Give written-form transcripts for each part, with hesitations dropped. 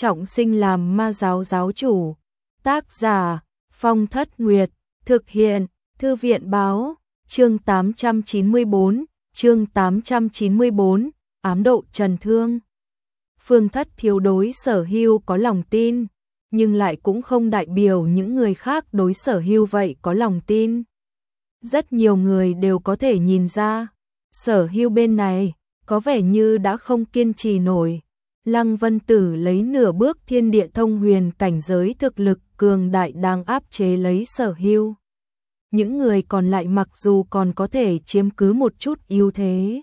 trọng sinh làm ma giáo giáo chủ. Tác giả Phong Thất Nguyệt, thực hiện Thư viện báo, chương 894, ám độ Trần Thương. Phương Thất Thiếu đối Sở Hưu có lòng tin, nhưng lại cũng không đại biểu những người khác đối Sở Hưu vậy có lòng tin. Rất nhiều người đều có thể nhìn ra, Sở Hưu bên này có vẻ như đã không kiên trì nổi. Lăng Vân Tử lấy nửa bước thiên địa thông huyền cảnh giới thực lực cường đại đang áp chế lấy Sở Hưu. Những người còn lại mặc dù còn có thể chiếm cứ một chút ưu thế.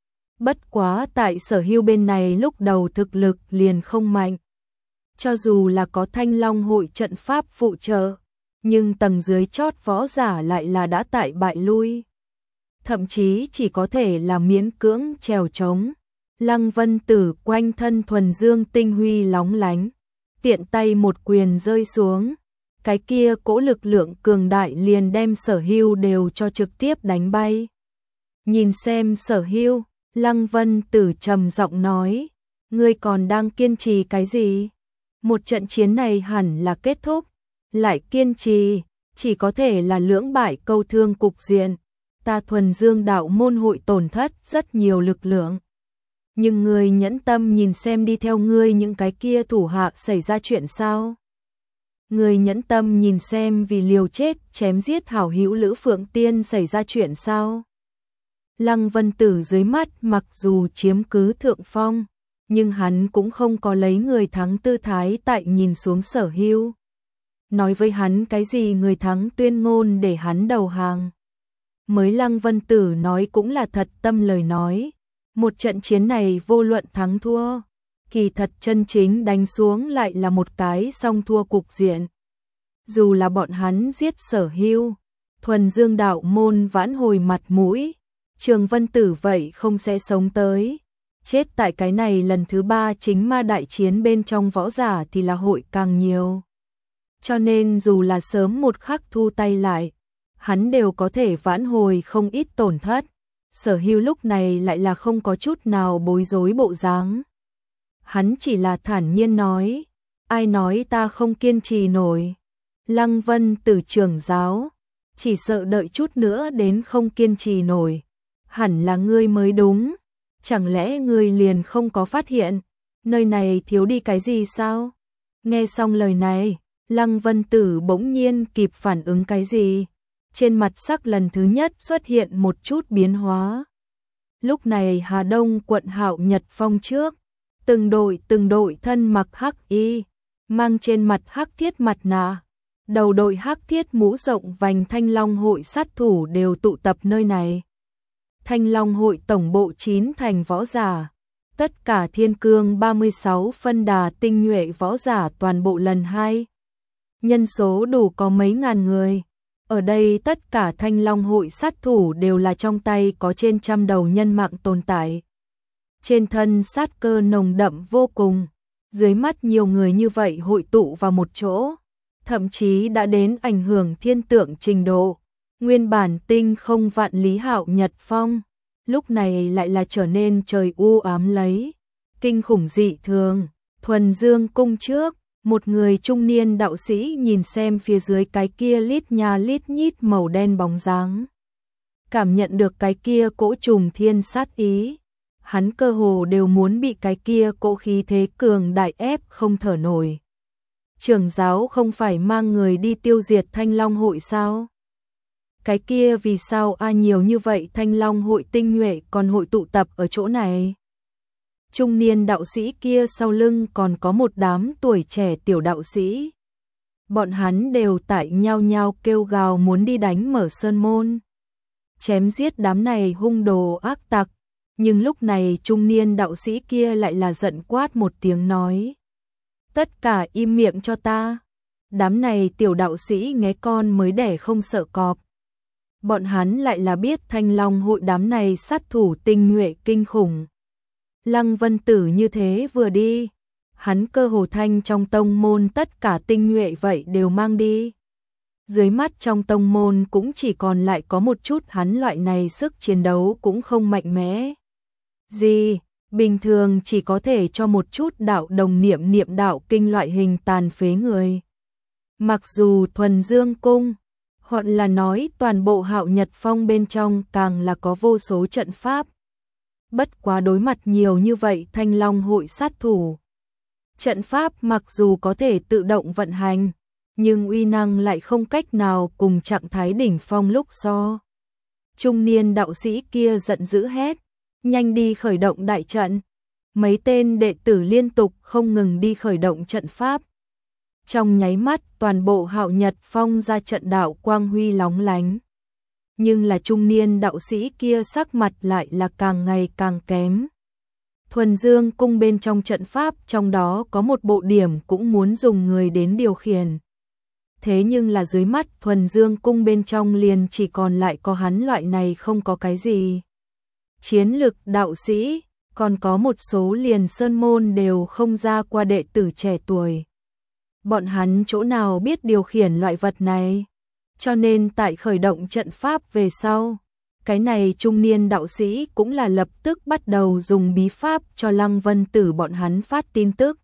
Bất quá tại Sở Hưu bên này lúc đầu thực lực liền không mạnh. Cho dù là có Thanh Long hội trận pháp phụ trợ, nhưng tầng dưới chót võ giả lại là đã tại bại lui. Thậm chí chỉ có thể là miễn cưỡng trèo trống. Lăng Vân Tử quanh thân thuần dương tinh huy lóng lánh, tiện tay một quyền rơi xuống, cái kia cỗ lực lượng cường đại liền đem Sở Hưu đều cho trực tiếp đánh bay. Nhìn xem Sở Hưu, Lăng Vân Tử trầm giọng nói, ngươi còn đang kiên trì cái gì? Một trận chiến này hẳn là kết thúc, lại kiên trì, chỉ có thể là lưỡng bại câu thương cục diện. Ta thuần dương đạo môn hội tổn thất rất nhiều lực lượng. Nhưng ngươi nhẫn tâm nhìn xem đi theo ngươi những cái kia thủ hạ xảy ra chuyện sao? Ngươi nhẫn tâm nhìn xem vì liều chết chém giết hảo hữu Lữ Phượng Tiên xảy ra chuyện sao? Lăng Vân Tử dưới mắt mặc dù chiếm cứ thượng phong, nhưng hắn cũng không có lấy người thắng tư thái tại nhìn xuống Sở Hưu. Nói với hắn cái gì người thắng tuyên ngôn để hắn đầu hàng. Mới Lăng Vân Tử nói cũng là thật tâm lời nói. Một trận chiến này vô luận thắng thua, kỳ thật chân chính đánh xuống lại là một cái song thua cục diện. Dù là bọn hắn giết Sở Hưu, thuần dương đạo môn vãn hồi mặt mũi, Trường Vân Tử vậy không sẽ sống tới. Chết tại cái này lần thứ 3 chính ma đại chiến bên trong võ giả thì là hội càng nhiều. Cho nên dù là sớm một khắc thu tay lại, hắn đều có thể vãn hồi không ít tổn thất. Sở Hưu lúc này lại là không có chút nào bối rối bộ dáng. Hắn chỉ là thản nhiên nói, ai nói ta không kiên trì nổi. Lăng Vân Tử trưởng giáo, chỉ sợ đợi chút nữa đến không kiên trì nổi. Hẳn là ngươi mới đúng, chẳng lẽ ngươi liền không có phát hiện, nơi này thiếu đi cái gì sao? Nghe xong lời này, Lăng Vân Tử bỗng nhiên kịp phản ứng cái gì. Trên mặt sắc lần thứ nhất xuất hiện một chút biến hóa. Lúc này Hà Đông quận Hạo Nhật Phong trước, từng đội thân mặc hắc y, mang trên mặt hắc thiết mặt nạ, đầu đội hắc thiết mũ rộng vành Thanh Long hội sát thủ đều tụ tập nơi này. Thanh Long hội tổng bộ 9 thành võ giả, tất cả thiên cương 36 phân đà tinh nhuệ võ giả toàn bộ lần 2. Nhân số đủ có mấy ngàn người. Ở đây tất cả Thanh Long hội sát thủ đều là trong tay có trên trăm đầu nhân mạng tồn tại. Trên thân sát cơ nồng đậm vô cùng, dưới mắt nhiều người như vậy hội tụ vào một chỗ, thậm chí đã đến ảnh hưởng thiên tượng trình độ. Nguyên bản tinh không vạn lý Hạo Nhật Phong, lúc này lại là trở nên trời u ám lấy, kinh khủng dị thường. Thuần Dương cung trước, một người trung niên đạo sĩ nhìn xem phía dưới cái kia lít nha lít nhít màu đen bóng dáng. Cảm nhận được cái kia cỗ trùng thiên sát ý, hắn cơ hồ đều muốn bị cái kia cỗ khí thế cường đại ép không thở nổi. Trưởng giáo không phải mang người đi tiêu diệt Thanh Long hội sao? Cái kia vì sao nhiều như vậy Thanh Long hội tinh nhuệ còn hội tụ tập ở chỗ này? Trung niên đạo sĩ kia sau lưng còn có một đám tuổi trẻ tiểu đạo sĩ. Bọn hắn đều tại nhao nhao kêu gào muốn đi đánh mở sơn môn, chém giết đám này hung đồ ác tặc. Nhưng lúc này trung niên đạo sĩ kia lại là giận quát một tiếng nói, tất cả im miệng cho ta. Đám này tiểu đạo sĩ nghe con mới đẻ không sợ cọp. Bọn hắn lại là biết Thanh Long hội đám này sát thủ tinh nhuệ kinh khủng. Lăng Vân Tử như thế vừa đi, hắn cơ hồ thanh trong tông môn tất cả tinh nhuệ vậy đều mang đi. Dưới mắt trong tông môn cũng chỉ còn lại có một chút hắn loại này sức chiến đấu cũng không mạnh mẽ. Gì? bình thường chỉ có thể cho một chút đạo đồng niệm đạo kinh loại hình tàn phế người. Mặc dù thuần dương cung, hoặc là nói toàn bộ Hạo Nhật Phong bên trong càng là có vô số trận pháp. Bất quá đối mặt nhiều như vậy Thanh Long hội sát thủ. Trận pháp mặc dù có thể tự động vận hành, nhưng uy năng lại không cách nào cùng trạng thái đỉnh phong lúc so. Trung niên đạo sĩ kia giận dữ hét, nhanh đi khởi động đại trận. Mấy tên đệ tử liên tục không ngừng đi khởi động trận pháp. Trong nháy mắt toàn bộ Hạo Nhật Phong ra trận đạo quang huy lóng lánh. Nhưng là trung niên đạo sĩ kia sắc mặt lại là càng ngày càng kém. Thuần Dương cung bên trong trận pháp trong đó có một bộ điểm cũng muốn dùng người đến điều khiển. Thế nhưng là dưới mắt Thuần Dương cung bên trong liền chỉ còn lại có hắn loại này không có cái gì. Chiến lực đạo sĩ, còn có một số liền sơn môn đều không ra qua đệ tử trẻ tuổi. Bọn hắn chỗ nào biết điều khiển loại vật này, cho nên tại khởi động trận pháp về sau, cái này trung niên đạo sĩ cũng là lập tức bắt đầu dùng bí pháp cho Lăng Vân Tử bọn hắn phát tin tức.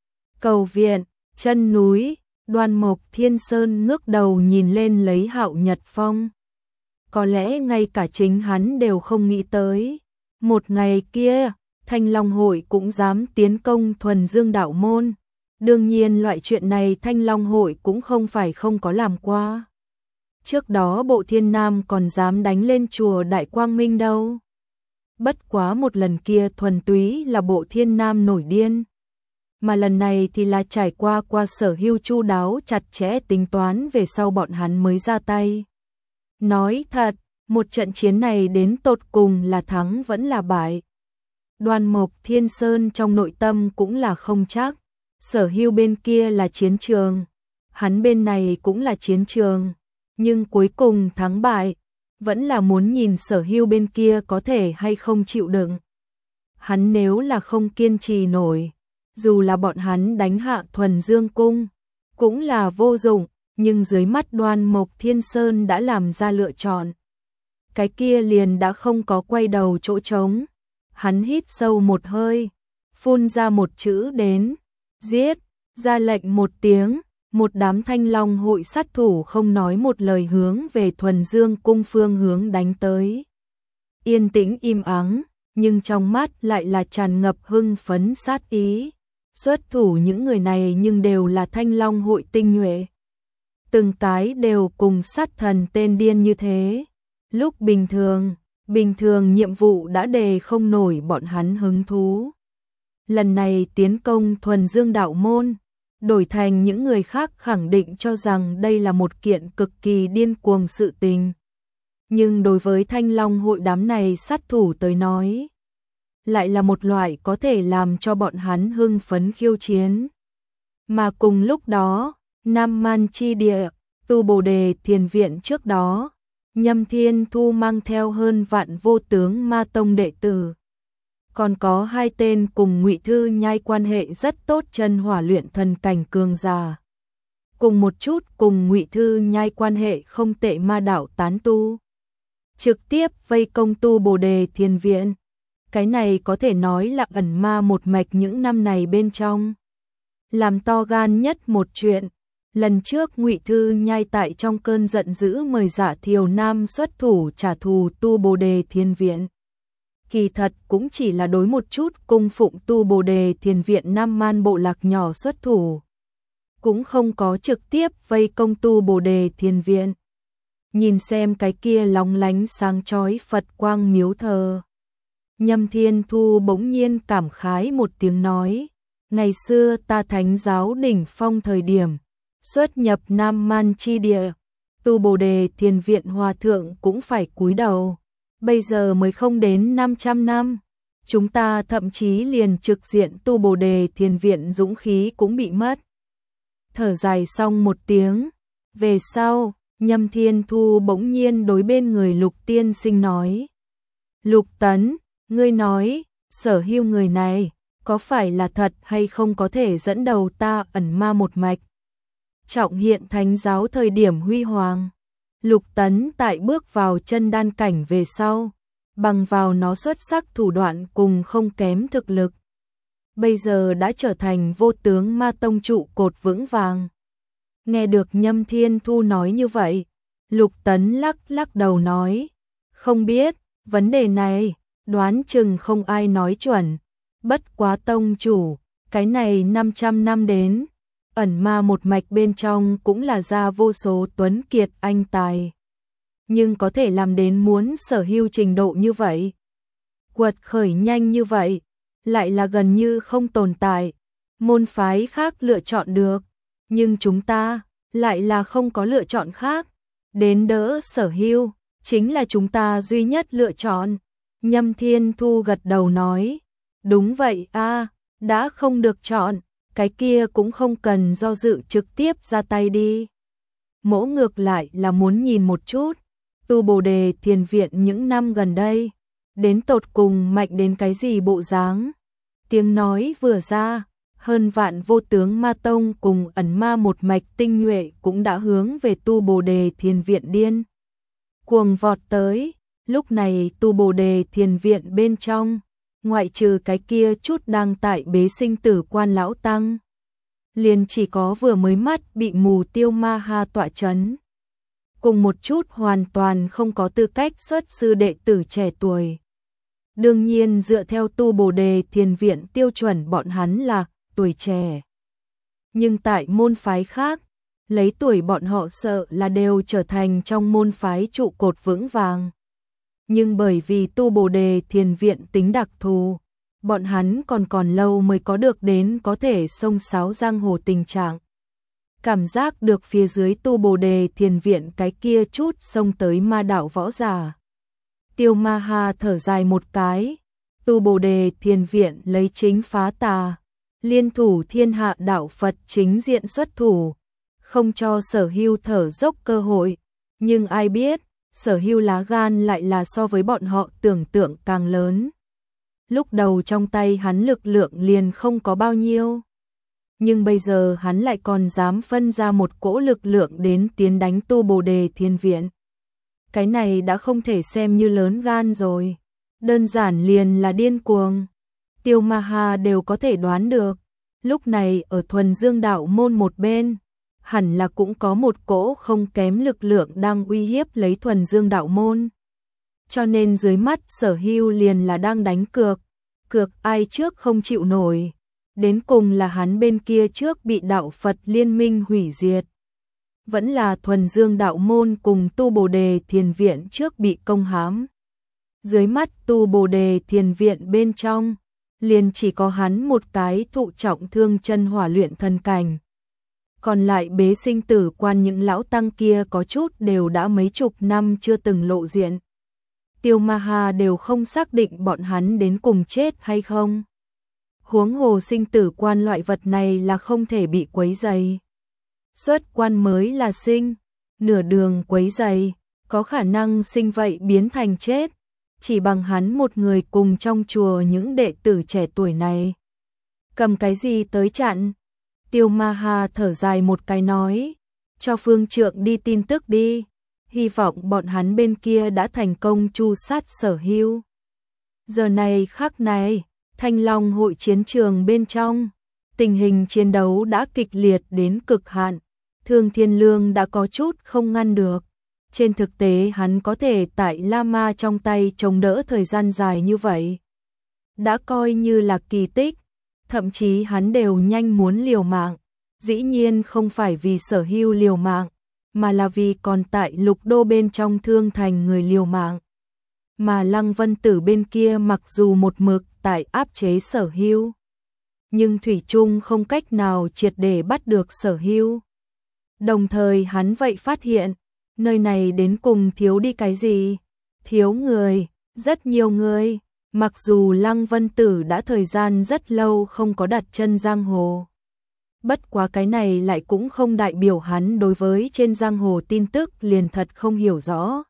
Cầu viện, chân núi, Đoan Mộc Thiên Sơn ngước đầu nhìn lên lấy Hạo Nhật Phong. Có lẽ ngay cả chính hắn đều không nghĩ tới. Một ngày kia, Thanh Long hội cũng dám tiến công Thuần Dương đạo môn. Đương nhiên loại chuyện này Thanh Long hội cũng không phải không có làm qua. Trước đó Bộ Thiên Nam còn dám đánh lên chùa Đại Quang Minh đâu. Bất quá một lần kia thuần túy là Bộ Thiên Nam nổi điên. Mà lần này thì là trải qua sở hữu chu đáo chặt chẽ tính toán về sau bọn hắn mới ra tay. Nói thật, một trận chiến này đến tột cùng là thắng vẫn là bại. Đoan Mộc Thiên Sơn trong nội tâm cũng là không chắc. Sở hữu bên kia là chiến trường, hắn bên này cũng là chiến trường, nhưng cuối cùng thắng bại, vẫn là muốn nhìn sở hữu bên kia có thể hay không chịu đựng. Hắn nếu là không kiên trì nổi, dù là bọn hắn đánh hạ Thuần Dương cung, cũng là vô dụng, nhưng dưới mắt Đoan Mộc Thiên Sơn đã làm ra lựa chọn. Cái kia liền đã không có quay đầu chỗ trống. Hắn hít sâu một hơi, phun ra một chữ đến. Giết, ra lệnh một tiếng, một đám Thanh Long hội sát thủ không nói một lời hướng về Thuần Dương cung phương hướng đánh tới. Yên tĩnh im ắng, nhưng trong mắt lại là tràn ngập hưng phấn sát ý. Xuất thủ những người này nhưng đều là Thanh Long hội tinh nhuệ. Từng cái đều cùng sát thần tên điên như thế. Lúc bình thường nhiệm vụ đã đề không nổi bọn hắn hứng thú. Lần này tiến công Thuần Dương đạo môn, đổi thành những người khác khẳng định cho rằng đây là một kiện cực kỳ điên cuồng sự tình. Nhưng đối với Thanh Long hội đám này sát thủ tới nói, lại là một loại có thể làm cho bọn hắn hưng phấn khiêu chiến. Mà cùng lúc đó, Nam Man chi địa, Tu Bồ Đề Thiền viện trước đó, Nhâm Thiên Thu mang theo hơn vạn vô tướng ma tông đệ tử. Còn có hai tên cùng Ngụy Thư Nhai quan hệ rất tốt chân hỏa luyện thần cảnh cường giả. Cùng một chút cùng Ngụy Thư Nhai quan hệ không tệ ma đạo tán tu. Trực tiếp vây công Tu Bồ Đề Thiền viện. Cái này có thể nói là ẩn ma một mạch những năm này bên trong. Làm to gan nhất một chuyện. Lần trước Ngụy Thư Nhai tại trong cơn giận dữ mời Dạ Thiều Nam xuất thủ trả thù Tu Bồ Đề Thiền viện. Kỳ thật cũng chỉ là đối một chút cung phụng Tu Bồ Đề Thiền viện Nam Man bộ lạc nhỏ xuất thủ. Cũng không có trực tiếp vây công Tu Bồ Đề Thiền viện. Nhìn xem cái kia lóng lánh sáng chói Phật quang miếu thờ. Nhâm Thiên Thu bỗng nhiên cảm khái một tiếng nói. Ngày xưa ta thánh giáo đỉnh phong thời điểm, xuất nhập Nam Man chi địa, Tu Bồ Đề Thiền viện hòa thượng cũng phải cúi đầu. Bây giờ mới không đến 500 năm, chúng ta thậm chí liền trực diện Tu Bồ Đề Thiền viện dũng khí cũng bị mất. Thở dài xong một tiếng, về sau, Nhâm Thiên Thu bỗng nhiên đối bên người Lục Tiên Sinh nói. Lục Tấn, ngươi nói, sở hữu người này, có phải là thật hay không có thể dẫn đầu ta ẩn ma một mạch? Trọng hiện thánh giáo thời điểm huy hoàng. Lục Tấn tại bước vào chân đan cảnh về sau, bằng vào nó xuất sắc thủ đoạn cùng không kém thực lực. Bây giờ đã trở thành vô tướng ma tông trụ cột vững vàng. Nghe được Nhâm Thiên Thu nói như vậy, Lục Tấn lắc lắc đầu nói, không biết, vấn đề này, đoán chừng không ai nói chuẩn. Bất quá tông chủ, cái này 500 năm đến, ẩn ma một mạch bên trong cũng là ra vô số tuấn kiệt anh tài. Nhưng có thể làm đến muốn sở hữu trình độ như vậy, quật khởi nhanh như vậy, lại là gần như không tồn tại. Môn phái khác lựa chọn được, nhưng chúng ta lại là không có lựa chọn khác. Đến đỡ sở hữu, chính là chúng ta duy nhất lựa chọn. Nhâm Thiên Thu gật đầu nói, đúng vậy a, đã không được chọn, cái kia cũng không cần do dự trực tiếp ra tay đi. Mỗ ngược lại là muốn nhìn một chút, Tu Bồ Đề Thiền Viện những năm gần đây, đến tột cùng mạnh đến cái gì bộ dáng. Tiếng nói vừa ra, hơn vạn vô tướng ma tông cùng ẩn ma một mạch tinh nhuệ cũng đã hướng về Tu Bồ Đề Thiền Viện điên cuồng vọt tới. Lúc này Tu Bồ Đề Thiền Viện bên trong, ngoại trừ cái kia chút đang tại bế sinh tử quan lão tăng, liền chỉ có vừa mới mắt bị mù Tiêu Ma Ha tọa chấn, cùng một chút hoàn toàn không có tư cách xuất sư đệ tử trẻ tuổi. Đương nhiên dựa theo Tu Bồ Đề Thiền Viện tiêu chuẩn bọn hắn là tuổi trẻ. Nhưng tại môn phái khác, lấy tuổi bọn họ sợ là đều trở thành trong môn phái trụ cột vững vàng. Nhưng bởi vì Tu Bồ Đề Thiền Viện tính đặc thù, bọn hắn còn lâu mới có được đến có thể xông xáo giang hồ tình trạng. Cảm giác được phía dưới Tu Bồ Đề Thiền Viện cái kia chút xông tới ma đạo võ giả. Tiêu Ma Ha thở dài một cái, Tu Bồ Đề Thiền Viện lấy chính phá tà, liên thủ thiên hạ đạo Phật chính diện xuất thủ, không cho Sở Hưu thở dốc cơ hội, nhưng ai biết, Sở Hưu lá gan lại là so với bọn họ tưởng tượng càng lớn. Lúc đầu trong tay hắn lực lượng liền không có bao nhiêu, nhưng bây giờ hắn lại còn dám phân ra một cỗ lực lượng đến tiến đánh Tu Bồ Đề Thiền Viện. Cái này đã không thể xem như lớn gan rồi, đơn giản liền là điên cuồng. Tiêu Ma Ha đều có thể đoán được, lúc này ở Thuần Dương đạo môn một bên, hẳn là cũng có một cỗ không kém lực lượng đang uy hiếp lấy Thuần Dương đạo môn. Cho nên dưới mắt Sở Hưu liền là đang đánh cược, cược ai trước không chịu nổi, đến cùng là hắn bên kia trước bị đạo Phật liên minh hủy diệt, vẫn là Thuần Dương đạo môn cùng Tu Bồ Đề Thiền Viện trước bị công hãm. Dưới mắt Tu Bồ Đề Thiền Viện bên trong, liền chỉ có hắn một cái thụ trọng thương chân hỏa luyện thần cảnh. Còn lại bế sinh tử quan những lão tăng kia có chút đều đã mấy chục năm chưa từng lộ diện. Tiêu Ma Ha đều không xác định bọn hắn đến cùng chết hay không. Huống hồ sinh tử quan loại vật này là không thể bị quấy rầy. Xuất quan mới là sinh, nửa đường quấy rầy, có khả năng sinh vậy biến thành chết. Chỉ bằng hắn một người cùng trong chùa những đệ tử trẻ tuổi này. Cầm cái gì tới chặn? Tiêu Ma Ha thở dài một cái nói, cho phương trượng đi tin tức đi, hy vọng bọn hắn bên kia đã thành công tru sát Sở Hưu. Giờ này khắc này, Thanh Long hội chiến trường bên trong, tình hình chiến đấu đã kịch liệt đến cực hạn, Thương Thiên Lương đã có chút không ngăn được. Trên thực tế hắn có thể tại La Ma trong tay chống đỡ thời gian dài như vậy, đã coi như là kỳ tích, thậm chí hắn đều nhanh muốn liều mạng, dĩ nhiên không phải vì Sở Hưu liều mạng, mà là vì còn tại Lục Đô bên trong thương thành người liều mạng. Mà Lăng Vân Tử bên kia mặc dù một mực tại áp chế Sở Hưu, nhưng thủy chung không cách nào triệt để bắt được Sở Hưu. Đồng thời hắn vậy phát hiện, nơi này đến cùng thiếu đi cái gì? Thiếu người, rất nhiều người. Mặc dù Lăng Vân Tử đã thời gian rất lâu không có đặt chân giang hồ. Bất quá cái này lại cũng không đại biểu hắn đối với trên giang hồ tin tức liền thật không hiểu rõ.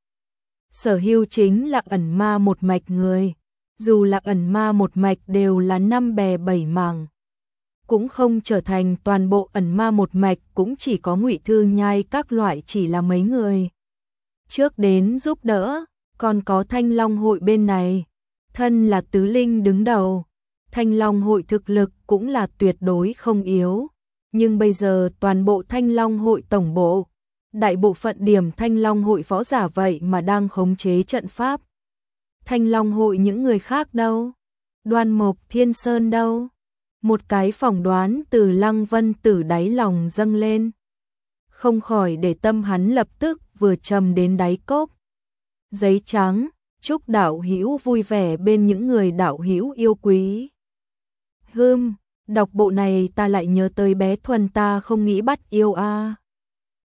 Sở Hưu chính là ẩn ma một mạch người. Dù là ẩn ma một mạch đều là 5 bè 7 mảng, cũng không trở thành toàn bộ ẩn ma một mạch, cũng chỉ có Ngụy Thư Nhai các loại chỉ là mấy người trước đến giúp đỡ, Còn có Thanh Long hội bên này, thân là tứ linh đứng đầu, Thanh Long hội thực lực cũng là tuyệt đối không yếu, nhưng bây giờ toàn bộ Thanh Long hội tổng bộ, đại bộ phận điểm Thanh Long hội võ giả vậy mà đang khống chế trận pháp. Thanh Long hội những người khác đâu? Đoan Mộc Thiên Sơn đâu? Một cái phỏng đoán từ Lăng Vân Tử đáy lòng dâng lên. Không khỏi để tâm hắn lập tức vừa trầm đến đáy cốc. Giấy trắng, chúc đạo hữu vui vẻ bên những người đạo hữu yêu quý. Đọc bộ này ta lại nhớ tới bé Thuần ta không nghĩ bắt yêu a.